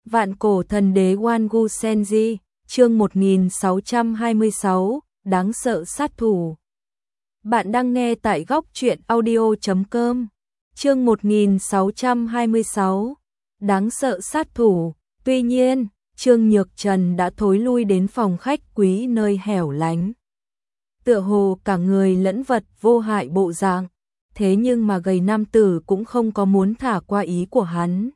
Vạn cổ thần đế Wangu Senji, chương 1626, đáng sợ sát thủ. Bạn đang nghe tại góc truyện audio.com. Chương 1626, đáng sợ sát thủ. Tuy nhiên, Trương Nhược Trần đã thối lui đến phòng khách quý nơi hẻo lánh. Tựa hồ cả người lẫn vật vô hại bộ dạng, thế nhưng mà gầy nam tử cũng không có muốn thả qua ý của hắn.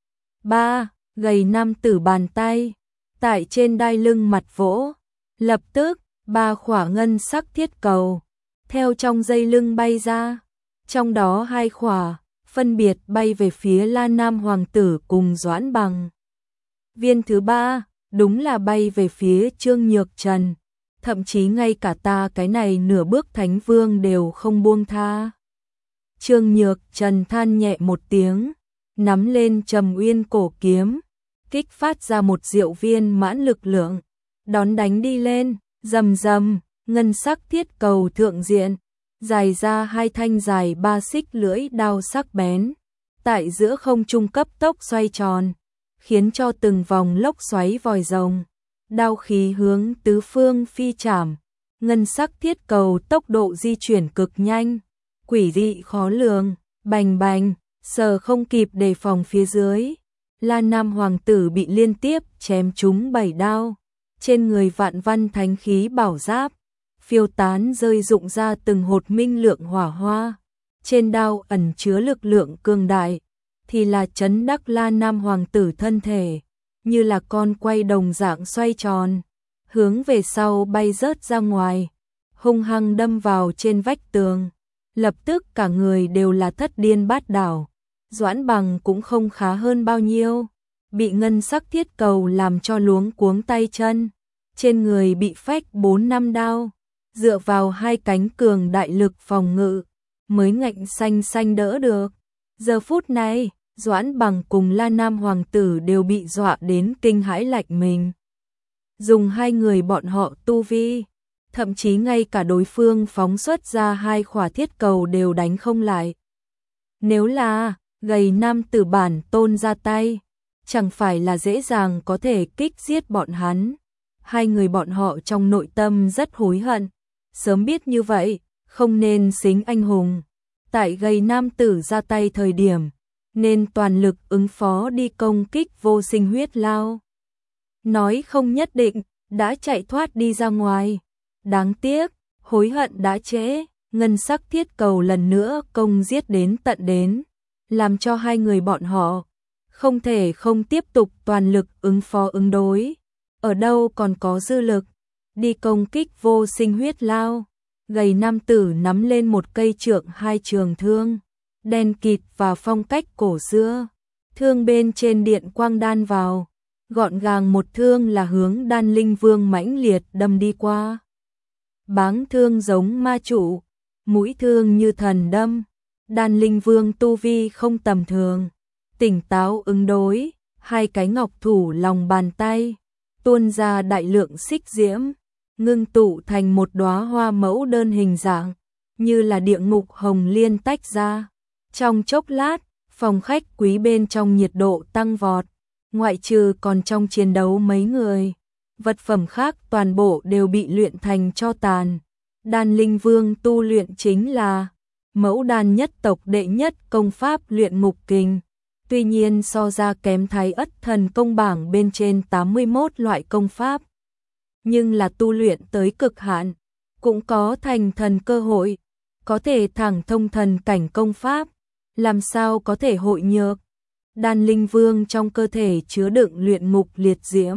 Gầy nam tử bàn tay tại trên đai lưng mặt vỗ, lập tức 3 khỏa ngân sắc thiết cầu theo trong dây lưng bay ra, trong đó 2 khỏa phân biệt bay về phía La Nam hoàng tử cùng Doãn Bằng. Viên thứ 3 đúng là bay về phía Trương Nhược Trần, thậm chí ngay cả ta cái này nửa bước thánh vương đều không buông tha. Trương Nhược Trần than nhẹ một tiếng, nắm lên Trầm Uyên cổ kiếm, kích phát ra một diệu viên mãn lực lượng, đón đánh đi lên, rầm rầm, ngân sắc thiết cầu thượng diện, dài ra 2 thanh dài 3 xích lưỡi đao sắc bén, tại giữa không trung cấp tốc xoay tròn, khiến cho từng vòng lốc xoáy vòi rồng, đao khí hướng tứ phương phi chảm, ngân sắc thiết cầu tốc độ di chuyển cực nhanh, quỷ dị khó lường, bành bành, sờ không kịp đề phòng phía dưới. La Nam hoàng tử bị liên tiếp chém trúng 7 đao, trên người vạn văn thánh khí bảo giáp phiêu tán rơi rụng ra từng hột minh lượng hỏa hoa, trên đao ẩn chứa lực lượng cường đại, thì là chấn đắc La Nam hoàng tử thân thể, như là con quay đồng dạng xoay tròn, hướng về sau bay rớt ra ngoài, hung hăng đâm vào trên vách tường, lập tức cả người đều là thất điên bát đảo. Doãn Bằng cũng không khá hơn bao nhiêu, bị ngân sắc thiết cầu làm cho luống cuống tay chân, trên người bị phách 4-5 đao, dựa vào 2 cánh cường đại lực phòng ngự, mới ngạnh xanh xanh đỡ được. Giờ phút này, Doãn Bằng cùng La Nam hoàng tử đều bị dọa đến kinh hãi lạnh mình. Dùng 2 người bọn họ tu vi, thậm chí ngay cả đối phương phóng xuất ra 2 khỏa thiết cầu đều đánh không lại. Nếu là gầy nam tử bản tôn ra tay, chẳng phải là dễ dàng có thể kích giết bọn hắn. 2 người bọn họ trong nội tâm rất hối hận, sớm biết như vậy, không nên xính anh hùng. Tại gầy nam tử ra tay thời điểm, nên toàn lực ứng phó đi công kích vô sinh huyết lao. Nói không nhất định, đã chạy thoát đi ra ngoài. Đáng tiếc, hối hận đã trễ, ngân sắc thiết cầu lần nữa công giết đến tận đến, làm cho 2 người bọn họ không thể không tiếp tục toàn lực ứng phó ứng đối, ở đâu còn có dư lực đi công kích vô sinh huyết lao. Gầy nam tử nắm lên một cây trượng 2 trường thương, đen kịt và phong cách cổ xưa, thương bên trên điện quang đan vào, gọn gàng một thương là hướng Đan Linh Vương mãnh liệt đâm đi qua. Báng thương giống ma trụ, mũi thương như thần đâm. Đan Linh Vương tu vi không tầm thường, tỉnh táo ứng đối, 2 cái ngọc thủ lòng bàn tay, tuôn ra đại lượng xích diễm, ngưng tụ thành một đóa hoa mẫu đơn hình dạng, như là địa ngục hồng liên tách ra. Trong chốc lát, phòng khách quý bên trong nhiệt độ tăng vọt, ngoại trừ còn trong chiến đấu mấy người, vật phẩm khác toàn bộ đều bị luyện thành tro tàn. Đan Linh Vương tu luyện chính là mẫu đan nhất tộc đệ nhất công pháp luyện ngục kình, tuy nhiên so ra kém Thái Ất thần công bảng bên trên 81 loại công pháp, nhưng là tu luyện tới cực hạn, cũng có thành thần cơ hội, có thể thẳng thông thần cảnh công pháp, làm sao có thể hội nhược. Đan Linh Vương trong cơ thể chứa đựng luyện ngục liệt diễm,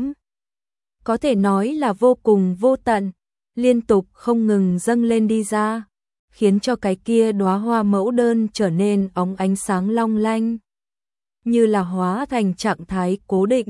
có thể nói là vô cùng vô tận, liên tục không ngừng dâng lên đi ra, khiến cho cái kia đóa hoa mẫu đơn trở nên óng ánh sáng long lanh, như là hóa thành trạng thái cố định.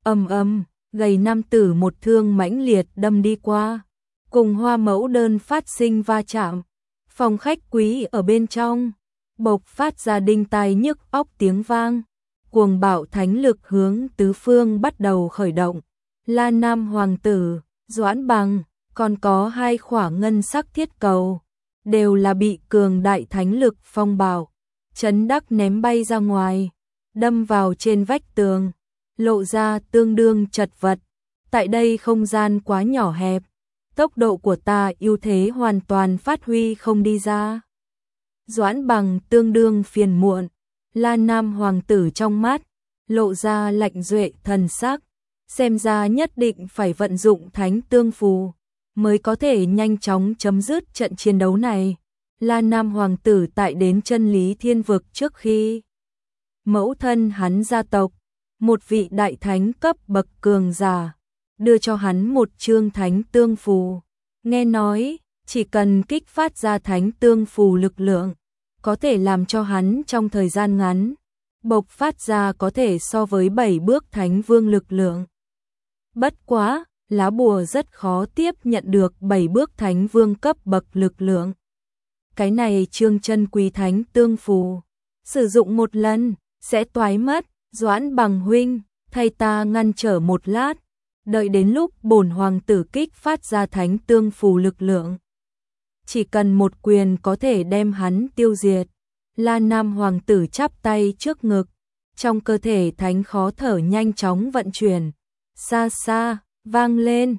Gầy nam tử một thương mãnh liệt đâm đi qua, cùng hoa mẫu đơn phát sinh va chạm. Phòng khách quý ở bên trong bộc phát ra đinh tai nhức óc tiếng vang, cuồng bạo thánh lực hướng tứ phương bắt đầu khởi động. La Nam hoàng tử, Doãn Bằng, còn có 2 khỏa ngân sắc thiết cầu, đều là bị cường đại thánh lực phong bạo chấn đắc ném bay ra ngoài, đâm vào trên vách tường, lộ ra tương đương chật vật. Tại đây không gian quá nhỏ hẹp, tốc độ của ta ưu thế hoàn toàn phát huy không đi ra. Doãn Bằng tương đương phiền muộn, Lan Nam hoàng tử trong mắt lộ ra lạnh duệ thần sắc, xem ra nhất định phải vận dụng thánh tương phù mới có thể nhanh chóng chấm dứt trận chiến đấu này. Lan Nam hoàng tử tại đến chân lý thiên vực trước khi mẫu thân hắn gia tộc, một vị đại thánh cấp bậc cường giả, đưa cho hắn một chương thánh tương phù. Nghe nói, chỉ cần kích phát ra thánh tương phù lực lượng, có thể làm cho hắn trong thời gian ngắn bộc phát ra có thể so với 7 bước thánh vương lực lượng. Bất quá, lá bùa rất khó tiếp nhận được 7 bước thánh vương cấp bậc lực lượng. Cái này chương chân quý thánh tương phù, sử dụng một lần sẽ toái mất. Doãn Bằng huynh, thay ta ngăn trở một lát, đợi đến lúc bổn hoàng tử kích phát ra thánh tương phù lực lượng, chỉ cần một quyền có thể đem hắn tiêu diệt. Lan Nam hoàng tử chắp tay trước ngực, trong cơ thể thánh khó thở nhanh chóng vận chuyển. Xa xa, vang lên,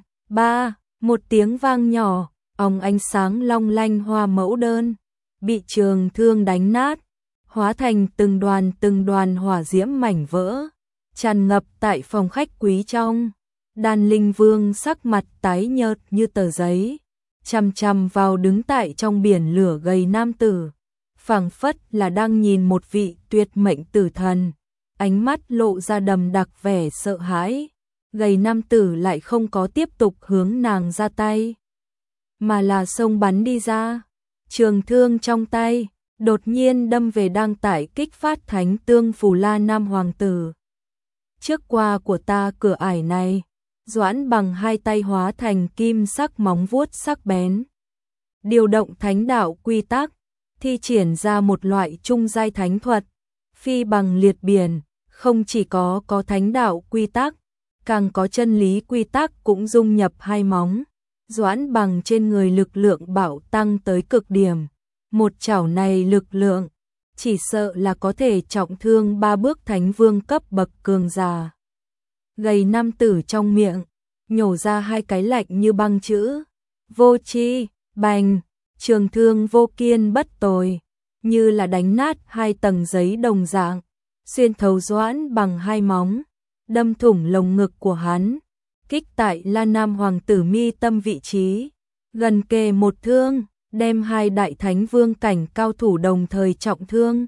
một tiếng vang nhỏ, ánh sáng long lanh hoa mẫu đơn, bị trường thương đánh nát, hóa thành từng đoàn hỏa diễm mảnh vỡ, tràn ngập tại phòng khách quý trong. Đan Linh Vương sắc mặt tái nhợt như tờ giấy, chằm chằm vào đứng tại trong biển lửa gầy nam tử, phảng phất là đang nhìn một vị tuyệt mệnh tử thần, ánh mắt lộ ra đầm đặc vẻ sợ hãi. Gầy nam tử lại không có tiếp tục hướng nàng ra tay, mà là xông bắn đi ra, trường thương trong tay đột nhiên đâm về đang tại kích phát thánh tương phù Lan Nam hoàng tử. Trước qua của ta cửa ải này, Doãn Bằng hai tay hóa thành kim sắc móng vuốt sắc bén, điều động thánh đạo quy tắc, thi triển ra một loại trung giai thánh thuật, phi bằng liệt biển, không chỉ có thánh đạo quy tắc, càng có chân lý quy tắc cũng dung nhập hai móng. Doãn Bằng trên người lực lượng bạo tăng tới cực điểm, một chảo này lực lượng chỉ sợ là có thể trọng thương 3 bước thánh vương cấp bậc cường giả. Gầy nam tử trong miệng nhổ ra hai cái lạnh như băng chữ vô tri. Bành, trường thương vô kiên bất tồi, như là đánh nát hai tầng giấy đồng dạng, xuyên thấu Doãn Bằng hai móng, đâm thủng lồng ngực của hắn, kích tại Lan Nam hoàng tử mi tâm vị trí, gần kề một thương, đem hai đại thánh vương cảnh cao thủ đồng thời trọng thương.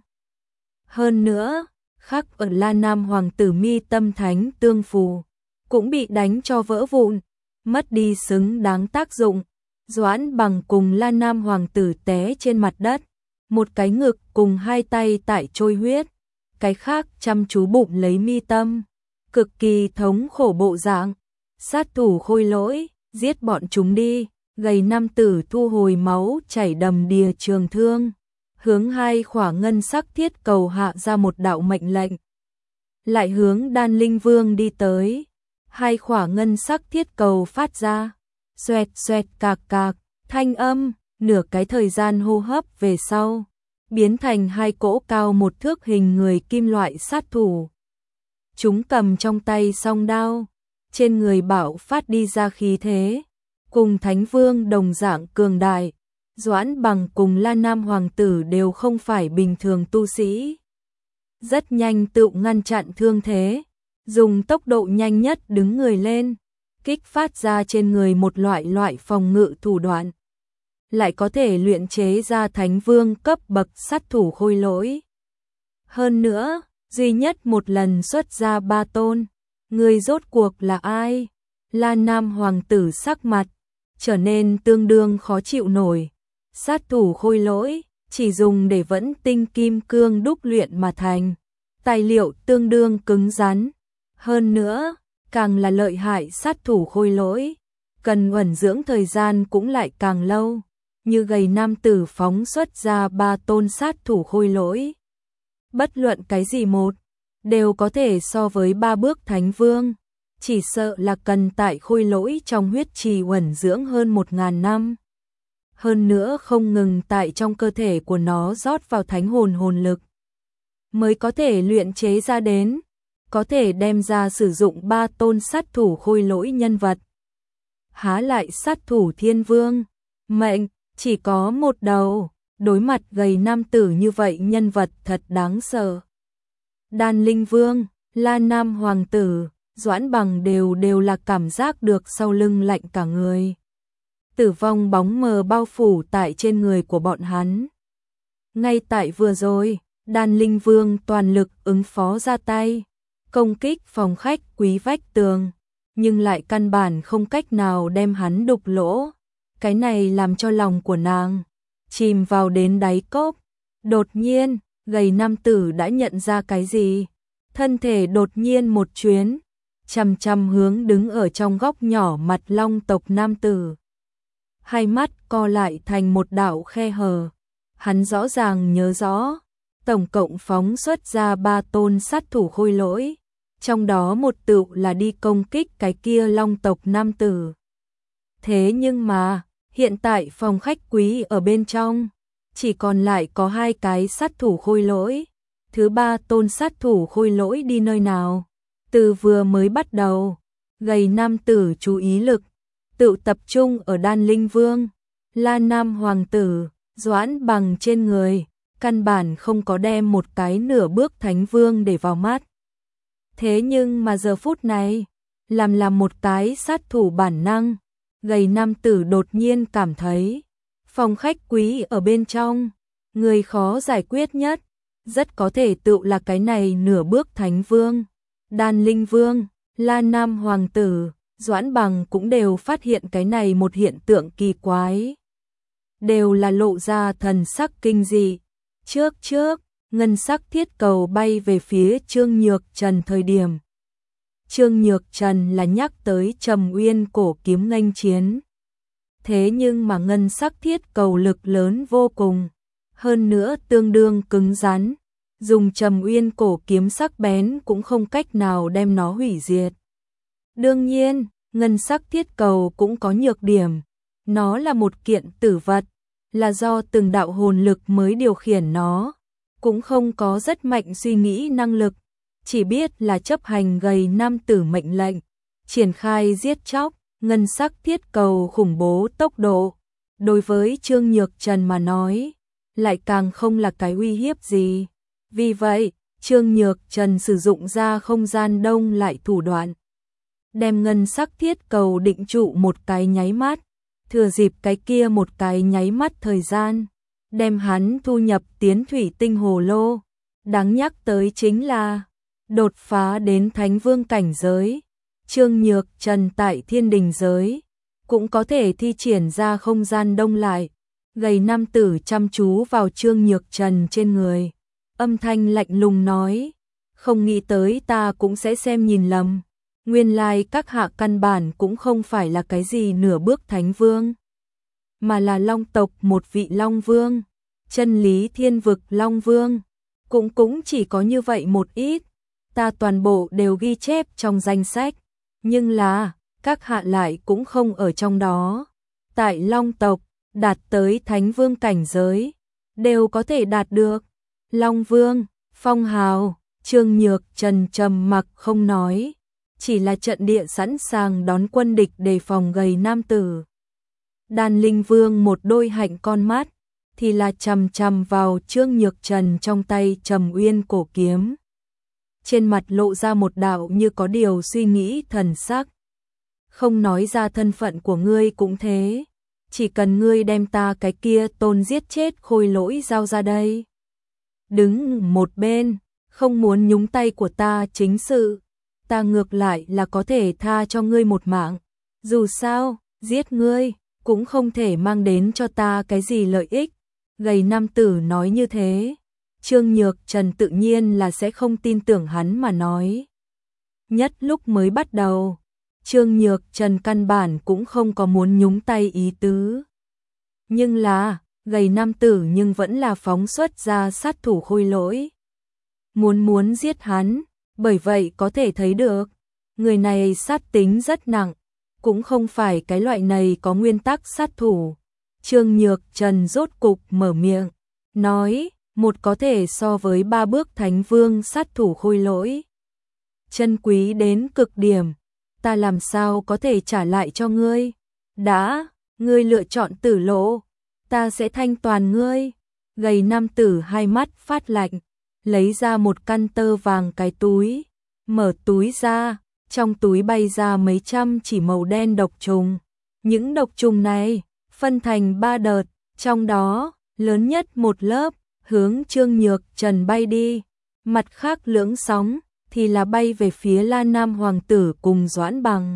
Hơn nữa, khắc ở Lan Nam hoàng tử mi tâm thánh tương phù cũng bị đánh cho vỡ vụn, mất đi xứng đáng tác dụng. Doãn Bằng cùng Lan Nam hoàng tử té trên mặt đất, một cái ngực cùng hai tay tại trôi huyết, cái khác chăm chú bụng lấy mi tâm, cực kỳ thống khổ bộ dạng. Sát thủ Khôi Lỗi, giết bọn chúng đi. Gầy nam tử thu hồi máu chảy đầm đìa trường thương, hướng hai khỏa ngân sắc thiết cầu hạ ra một đạo mệnh lệnh, lại hướng Đan Linh Vương đi tới. Hai khỏa ngân sắc thiết cầu phát ra xoẹt xoẹt cạc cạc thanh âm, nửa cái thời gian hô hấp về sau, biến thành hai cỗ cao một thước hình người kim loại sát thủ. Chúng cầm trong tay song đao, trên người bạo phát đi ra khí thế cùng thánh vương đồng dạng cường đại. Doãn Bằng cùng Lan Nam hoàng tử đều không phải bình thường tu sĩ, rất nhanh tự ngăn chặn thương thế, dùng tốc độ nhanh nhất đứng người lên, kích phát ra trên người một loại phòng ngự thủ đoạn, lại có thể luyện chế ra thánh vương cấp bậc sát thủ Khôi Lỗi. Hơn nữa, duy nhất một lần xuất ra 3 tôn, người rốt cuộc là ai? Lan Nam hoàng tử sắc mặt trở nên tương đương khó chịu nổi. Sát thủ Khôi Lỗi chỉ dùng để vẫn tinh kim cương đúc luyện mà thành, tài liệu tương đương cứng rắn. Hơn nữa, càng là lợi hại sát thủ Khôi Lỗi, cần ẩn dưỡng thời gian cũng lại càng lâu. Như gầy nam tử phóng xuất ra 3 tôn sát thủ Khôi Lỗi, bất luận cái gì một đều có thể so với 3 bước thánh vương, chỉ sợ là cần tại Khôi Lỗi trong huyết trì ẩn dưỡng hơn 1000 năm. Hơn nữa không ngừng tại trong cơ thể của nó rót vào thánh hồn lực, mới có thể luyện chế ra đến. có thể đem ra sử dụng 3 tôn sát thủ khôi lỗi nhân vật. Há lại sát thủ thiên vương, mệnh chỉ có một đầu, đối mặt gầy nam tử như vậy nhân vật thật đáng sợ. Đan Linh Vương, La Nam Hoàng tử, Doãn Bằng đều là cảm giác được sau lưng lạnh cả người. Tử vong bóng mờ bao phủ tại trên người của bọn hắn. Ngay tại vừa rồi, Đan Linh Vương toàn lực ứng phó ra tay, công kích phòng khách quý vách tường, nhưng lại căn bản không cách nào đem hắn đục lỗ. Cái này làm cho lòng của nàng chìm vào đến đáy cốc. Đột nhiên, gầy nam tử đã nhận ra cái gì, thân thể đột nhiên một chuyến, chằm chằm hướng đứng ở trong góc nhỏ mặt long tộc nam tử. Hai mắt co lại thành một đạo khe hở. Hắn rõ ràng nhớ rõ, tổng cộng phóng xuất ra 3 tôn sát thủ khôi lỗi, trong đó một tựu là đi công kích cái kia long tộc nam tử. Thế nhưng mà, hiện tại phòng khách quý ở bên trong, chỉ còn lại có 2 cái sát thủ khôi lỗi. Thứ 3 tôn sát thủ khôi lỗi đi nơi nào? Từ vừa mới bắt đầu, gầy nam tử chú ý lực tự tập trung ở Đan Linh Vương, La Nam Hoàng tử, Doãn Bằng trên người, căn bản không có đem một cái nửa bước thánh vương để vào mắt. Thế nhưng mà giờ phút này, làm một cái sát thủ bản năng, gầy nam tử đột nhiên cảm thấy, phòng khách quý ở bên trong, người khó giải quyết nhất, rất có thể tựu là cái này nửa bước thánh vương. Đan Linh Vương, La Nam Hoàng tử, Doãn Bằng cũng đều phát hiện cái này một hiện tượng kỳ quái. Đều là lộ ra thần sắc kinh dị. Trước, ngân sắc thiết cầu bay về phía Trương Nhược Trần thời điểm. Trương Nhược Trần là nhắc tới Trầm Uyên cổ kiếm nghênh chiến. Thế nhưng mà ngân sắc thiết cầu lực lớn vô cùng, hơn nữa tương đương cứng rắn, dùng Trầm Uyên cổ kiếm sắc bén cũng không cách nào đem nó hủy diệt. Đương nhiên, ngân sắc thiết cầu cũng có nhược điểm, nó là một kiện tử vật, là do từng đạo hồn lực mới điều khiển nó, cũng không có rất mạnh suy nghĩ năng lực, chỉ biết là chấp hành gầy nam tử mệnh lệnh, triển khai giết chóc. Ngân sắc thiết cầu khủng bố tốc độ, đối với Trương Nhược Trần mà nói, lại càng không là cái uy hiếp gì. Vì vậy, Trương Nhược Trần sử dụng ra không gian đông lại thủ đoạn, đem ngân sắc thiết cầu định trụ một cái nháy mắt, thừa dịp cái kia một cái nháy mắt thời gian, đem hắn thu nhập tiến thủy tinh hồ lô. Đáng nhắc tới chính là, đột phá đến thánh vương cảnh giới. Trương Nhược Trần tại thiên đình giới, cũng có thể thi triển ra không gian đông lại. Gầy nam tử chăm chú vào Trương Nhược Trần trên người, âm thanh lạnh lùng nói, không nghĩ tới ta cũng sẽ xem nhìn lầm. Nguyên lai các hạ căn bản cũng không phải là cái gì nửa bước thánh vương, mà là long tộc một vị long vương, chân lý thiên vực long vương, cũng chỉ có như vậy một ít, ta toàn bộ đều ghi chép trong danh sách, nhưng là, các hạ lại cũng không ở trong đó. Tại long tộc, đạt tới thánh vương cảnh giới, đều có thể đạt được. Long vương, phong hào, Trương Nhược Trần trầm mặc không nói, chỉ là trận địa sẵn sàng đón quân địch đề phòng gầy nam tử. Đan Linh Vương một đôi hạnh con mắt, thì là chằm chằm vào Trương Nhược Trần trong tay Trầm Uyên cổ kiếm. Trên mặt lộ ra một đạo như có điều suy nghĩ thần sắc. Không nói ra thân phận của ngươi cũng thế, chỉ cần ngươi đem ta cái kia tôn giết chết khôi lỗi giao ra đây. Đứng một bên, không muốn nhúng tay của ta chính sự, ta ngược lại là có thể tha cho ngươi một mạng. Dù sao, giết ngươi cũng không thể mang đến cho ta cái gì lợi ích. Gầy nam tử nói như thế, Trương Nhược Trần tự nhiên là sẽ không tin tưởng hắn mà nói. Nhất lúc mới bắt đầu, Trương Nhược Trần căn bản cũng không có muốn nhúng tay ý tứ. Nhưng là, gầy nam tử nhưng vẫn là phóng xuất ra sát thủ khôi lỗi. Muốn giết hắn, bởi vậy có thể thấy được, người này sát tính rất nặng, cũng không phải cái loại này có nguyên tắc sát thủ. Trương Nhược Trần rốt cục mở miệng, nói, một có thể so với 3 bước thánh vương sát thủ khôi lỗi. chân quý đến cực điểm, ta làm sao có thể trả lại cho ngươi? Đã, ngươi lựa chọn tử lộ, ta sẽ thanh toàn ngươi. Gầy nam tử hai mắt phát lạnh, lấy ra một căn tơ vàng cái túi, mở túi ra, trong túi bay ra mấy trăm chỉ màu đen độc trùng. Những độc trùng này phân thành 3 đợt, trong đó lớn nhất một lớp hướng Trương Nhược Trần bay đi, mặt khác lưỡng sóng thì là bay về phía La Nam hoàng tử cùng Doãn Bằng.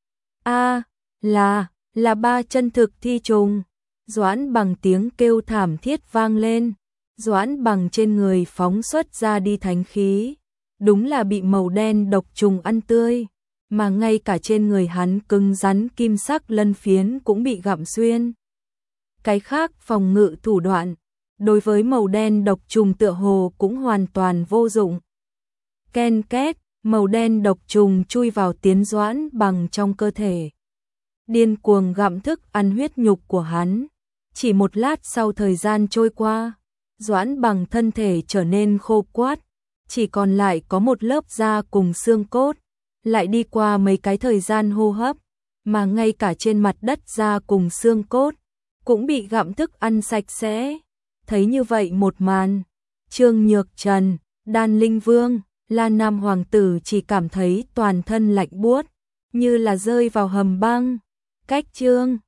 Là 3 chân thực thi trùng. Doãn Bằng tiếng kêu thảm thiết vang lên, Doãn Bằng trên người phóng xuất ra đi thánh khí, đúng là bị màu đen độc trùng ăn tươi, mà ngay cả trên người hắn cứng rắn kim sắc lân phiến cũng bị gặm xuyên. Cái khác phòng ngự thủ đoạn, đối với màu đen độc trùng tựa hồ cũng hoàn toàn vô dụng. Ken két, màu đen độc trùng chui vào tiến Doãn Bằng trong cơ thể, điên cuồng gặm thức ăn huyết nhục của hắn. Chỉ một lát sau thời gian trôi qua, Doãn Bằng thân thể trở nên khô quắt, chỉ còn lại có một lớp da cùng xương cốt. Lại đi qua mấy cái thời gian hô hấp, mà ngay cả trên mặt đất da cùng xương cốt cũng bị gặm thức ăn sạch sẽ. Thấy như vậy một màn, Trương Nhược Trần, Đan Linh Vương, La Nam hoàng tử chỉ cảm thấy toàn thân lạnh buốt, như là rơi vào hầm băng. Cách Trương